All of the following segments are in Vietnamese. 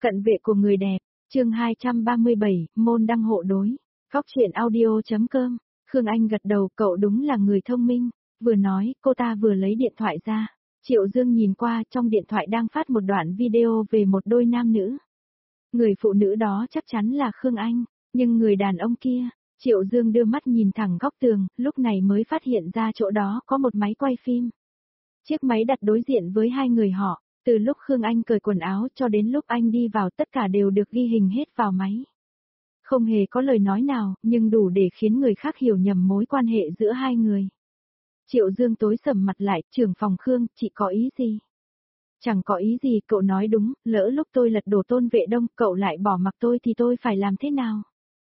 Cận vệ của người đẹp, chương 237, môn đăng hộ đối. Góc truyện audio.com. Khương Anh gật đầu, cậu đúng là người thông minh. Vừa nói, cô ta vừa lấy điện thoại ra. Triệu Dương nhìn qua, trong điện thoại đang phát một đoạn video về một đôi nam nữ. Người phụ nữ đó chắc chắn là Khương Anh, nhưng người đàn ông kia, Triệu Dương đưa mắt nhìn thẳng góc tường, lúc này mới phát hiện ra chỗ đó có một máy quay phim. Chiếc máy đặt đối diện với hai người họ. Từ lúc Khương Anh cởi quần áo cho đến lúc anh đi vào tất cả đều được ghi hình hết vào máy. Không hề có lời nói nào, nhưng đủ để khiến người khác hiểu nhầm mối quan hệ giữa hai người. Triệu Dương tối sầm mặt lại, trưởng phòng Khương, chị có ý gì? Chẳng có ý gì, cậu nói đúng, lỡ lúc tôi lật đổ Tôn Vệ Đông, cậu lại bỏ mặc tôi thì tôi phải làm thế nào?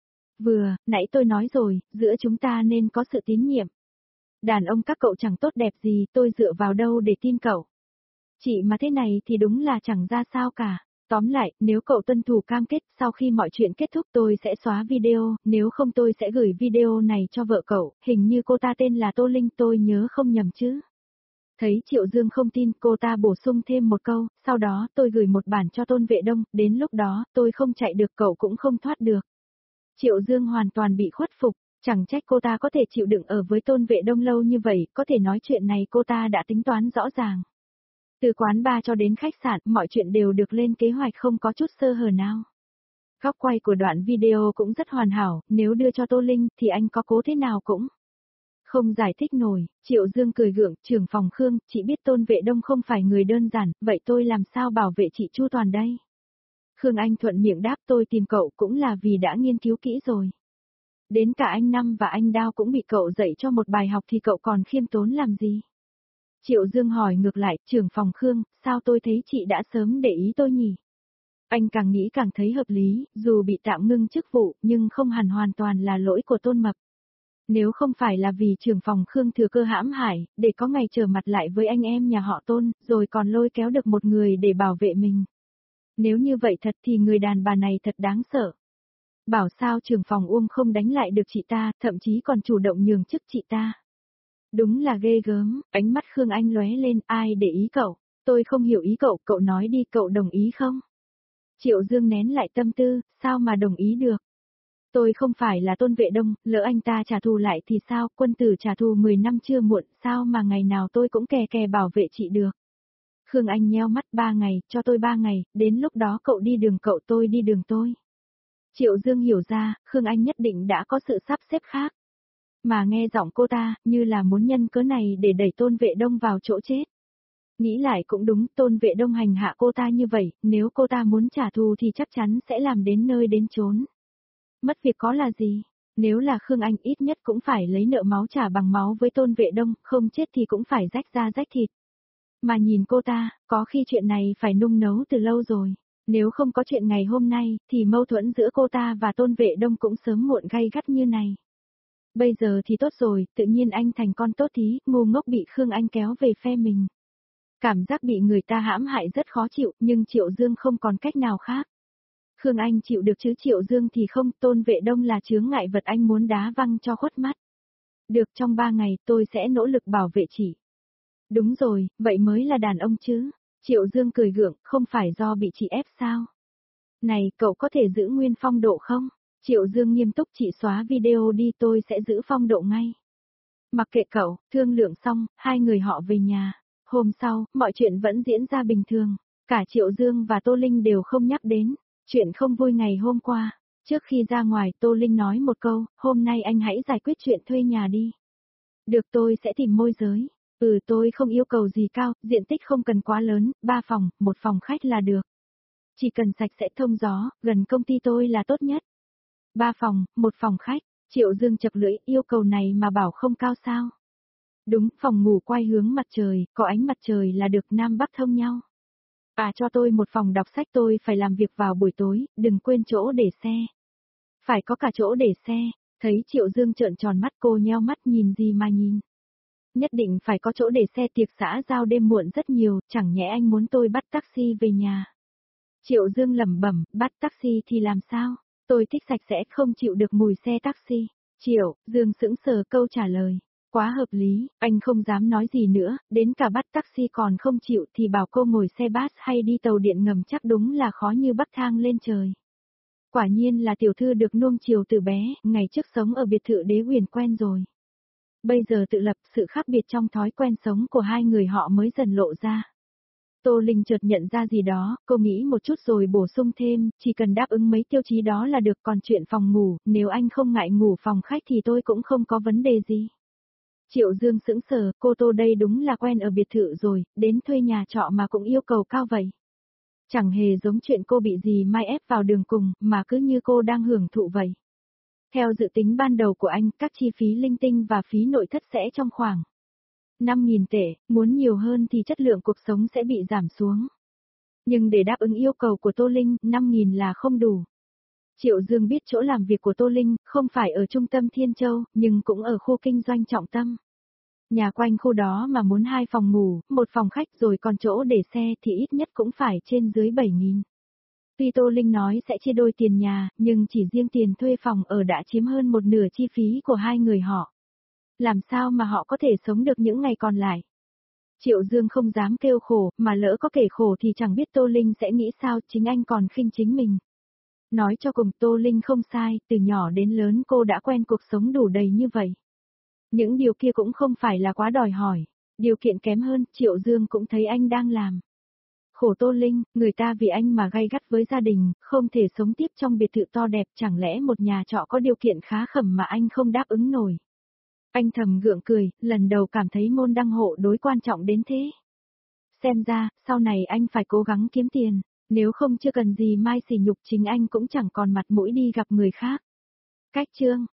Nãy tôi nói rồi, giữa chúng ta nên có sự tín nhiệm. Đàn ông các cậu chẳng tốt đẹp gì, tôi dựa vào đâu để tin cậu? Chị mà thế này thì đúng là chẳng ra sao cả. Tóm lại, nếu cậu tuân thủ cam kết, sau khi mọi chuyện kết thúc tôi sẽ xóa video, nếu không tôi sẽ gửi video này cho vợ cậu, hình như cô ta tên là Tô Linh, tôi nhớ không nhầm chứ. Thấy Triệu Dương không tin, cô ta bổ sung thêm một câu, sau đó tôi gửi một bản cho Tôn Vệ Đông, đến lúc đó, tôi không chạy được cậu cũng không thoát được. Triệu Dương hoàn toàn bị khuất phục, chẳng trách cô ta có thể chịu đựng ở với Tôn Vệ Đông lâu như vậy, có thể nói chuyện này cô ta đã tính toán rõ ràng. Từ quán bar cho đến khách sạn, mọi chuyện đều được lên kế hoạch không có chút sơ hở nào. Góc quay của đoạn video cũng rất hoàn hảo, nếu đưa cho Tô Linh thì anh có cố thế nào cũng không giải thích nổi. Triệu Dương cười gượng, trưởng phòng Khương, chị biết Tôn Vệ Đông không phải người đơn giản, vậy tôi làm sao bảo vệ chị chu toàn đây? Khương Anh thuận miệng đáp, tôi tìm cậu cũng là vì đã nghiên cứu kỹ rồi. Đến cả anh Năm và anh Đao cũng bị cậu dạy cho một bài học thì cậu còn khiêm tốn làm gì? Triệu Dương hỏi ngược lại, trưởng phòng Khương, sao tôi thấy chị đã sớm để ý tôi nhỉ? Anh càng nghĩ càng thấy hợp lý, dù bị tạm ngưng chức vụ, nhưng không hẳn hoàn toàn là lỗi của Tôn Mập. Nếu không phải là vì trưởng phòng Khương thừa cơ hãm hại, để có ngày trở mặt lại với anh em nhà họ Tôn, rồi còn lôi kéo được một người để bảo vệ mình. Nếu như vậy thật thì người đàn bà này thật đáng sợ. Bảo sao trưởng phòng Uông không đánh lại được chị ta, thậm chí còn chủ động nhường chức chị ta. Đúng là ghê gớm, ánh mắt Khương Anh lóe lên, ai để ý cậu? Tôi không hiểu ý cậu, cậu nói đi, cậu đồng ý không? Triệu Dương nén lại tâm tư, sao mà đồng ý được? Tôi không phải là Tôn Vệ Đông, lỡ anh ta trả thù lại thì sao, quân tử trả thù 10 năm chưa muộn, sao mà ngày nào tôi cũng kè kè bảo vệ chị được? Khương Anh nheo mắt, 3 ngày, cho tôi 3 ngày, đến lúc đó cậu đi đường cậu, tôi đi đường tôi. Triệu Dương hiểu ra, Khương Anh nhất định đã có sự sắp xếp khác. Mà nghe giọng cô ta, như là muốn nhân cớ này để đẩy Tôn Vệ Đông vào chỗ chết. Nghĩ lại cũng đúng, Tôn Vệ Đông hành hạ cô ta như vậy, nếu cô ta muốn trả thù thì chắc chắn sẽ làm đến nơi đến chốn. Mất việc có là gì? Nếu là Khương Anh ít nhất cũng phải lấy nợ máu trả bằng máu với Tôn Vệ Đông, không chết thì cũng phải rách da rách thịt. Mà nhìn cô ta, có khi chuyện này phải nung nấu từ lâu rồi. Nếu không có chuyện ngày hôm nay, thì mâu thuẫn giữa cô ta và Tôn Vệ Đông cũng sớm muộn gay gắt như này. Bây giờ thì tốt rồi, tự nhiên anh thành con tốt tí, ngu ngốc bị Khương Anh kéo về phe mình. Cảm giác bị người ta hãm hại rất khó chịu, nhưng Triệu Dương không còn cách nào khác. Khương Anh chịu được chứ Triệu Dương thì không, Tôn Vệ Đông là chướng ngại vật anh muốn đá văng cho khuất mắt. Được, trong 3 ngày tôi sẽ nỗ lực bảo vệ chị. Đúng rồi, vậy mới là đàn ông chứ. Triệu Dương cười gượng, không phải do bị chị ép sao? Này, cậu có thể giữ nguyên phong độ không? Triệu Dương nghiêm túc, chị xóa video đi, tôi sẽ giữ phong độ ngay. Mặc kệ cậu, thương lượng xong, hai người họ về nhà. Hôm sau, mọi chuyện vẫn diễn ra bình thường. Cả Triệu Dương và Tô Linh đều không nhắc đến chuyện không vui ngày hôm qua. Trước khi ra ngoài, Tô Linh nói một câu, hôm nay anh hãy giải quyết chuyện thuê nhà đi. Được, tôi sẽ tìm môi giới. Tôi không yêu cầu gì cao, diện tích không cần quá lớn, 3 phòng, 1 phòng khách là được. Chỉ cần sạch sẽ thông gió, gần công ty tôi là tốt nhất. 3 phòng, 1 phòng khách, Triệu Dương chập lưỡi, yêu cầu này mà bảo không cao sao? Đúng, phòng ngủ quay hướng mặt trời, có ánh mặt trời là được, Nam Bắc thông nhau. Cho tôi 1 phòng đọc sách, tôi phải làm việc vào buổi tối, đừng quên chỗ để xe. Phải có cả chỗ để xe, thấy Triệu Dương trợn tròn mắt, cô nheo mắt, nhìn gì mà nhìn. Nhất định phải có chỗ để xe, tiệc xã giao đêm muộn rất nhiều, chẳng nhẽ anh muốn tôi bắt taxi về nhà. Triệu Dương lẩm bẩm, bắt taxi thì làm sao? Tôi thích sạch sẽ, không chịu được mùi xe taxi. Triệu Dương sững sờ câu trả lời. Quá hợp lý, anh không dám nói gì nữa, đến cả bắt taxi còn không chịu thì bảo cô ngồi xe bus hay đi tàu điện ngầm chắc đúng là khó như bắc thang lên trời. Quả nhiên là tiểu thư được nuông chiều từ bé, ngày trước sống ở biệt thự đế quyền quen rồi. Bây giờ tự lập, sự khác biệt trong thói quen sống của hai người họ mới dần lộ ra. Tô Linh chợt nhận ra gì đó, cô nghĩ một chút rồi bổ sung thêm, chỉ cần đáp ứng mấy tiêu chí đó là được, còn chuyện phòng ngủ, nếu anh không ngại ngủ phòng khách thì tôi cũng không có vấn đề gì. Triệu Dương sững sờ, cô Tô đây đúng là quen ở biệt thự rồi, đến thuê nhà trọ mà cũng yêu cầu cao vậy. Chẳng hề giống chuyện cô bị gì mai ép vào đường cùng, mà cứ như cô đang hưởng thụ vậy. Theo dự tính ban đầu của anh, các chi phí linh tinh và phí nội thất sẽ trong khoảng 5.000 tệ, muốn nhiều hơn thì chất lượng cuộc sống sẽ bị giảm xuống. Nhưng để đáp ứng yêu cầu của Tô Linh, 5.000 là không đủ. Triệu Dương biết chỗ làm việc của Tô Linh, không phải ở trung tâm Thiên Châu, nhưng cũng ở khu kinh doanh trọng tâm. Nhà quanh khu đó mà muốn 2 phòng ngủ, 1 phòng khách rồi còn chỗ để xe thì ít nhất cũng phải trên dưới 7.000. Tuy Tô Linh nói sẽ chia đôi tiền nhà, nhưng chỉ riêng tiền thuê phòng ở đã chiếm hơn một nửa chi phí của hai người họ. Làm sao mà họ có thể sống được những ngày còn lại? Triệu Dương không dám kêu khổ, mà lỡ có kể khổ thì chẳng biết Tô Linh sẽ nghĩ sao, chính anh còn khinh chính mình. Nói cho cùng Tô Linh không sai, từ nhỏ đến lớn cô đã quen cuộc sống đủ đầy như vậy. Những điều kia cũng không phải là quá đòi hỏi. Điều kiện kém hơn, Triệu Dương cũng thấy anh đang làm. Khổ Tô Linh, người ta vì anh mà gay gắt với gia đình, không thể sống tiếp trong biệt thự to đẹp, chẳng lẽ một nhà trọ có điều kiện khá khẩm mà anh không đáp ứng nổi. Anh thầm gượng cười, lần đầu cảm thấy môn đăng hộ đối quan trọng đến thế. Xem ra, sau này anh phải cố gắng kiếm tiền, nếu không chưa cần gì mai sỉ nhục chính anh cũng chẳng còn mặt mũi đi gặp người khác. Cách chương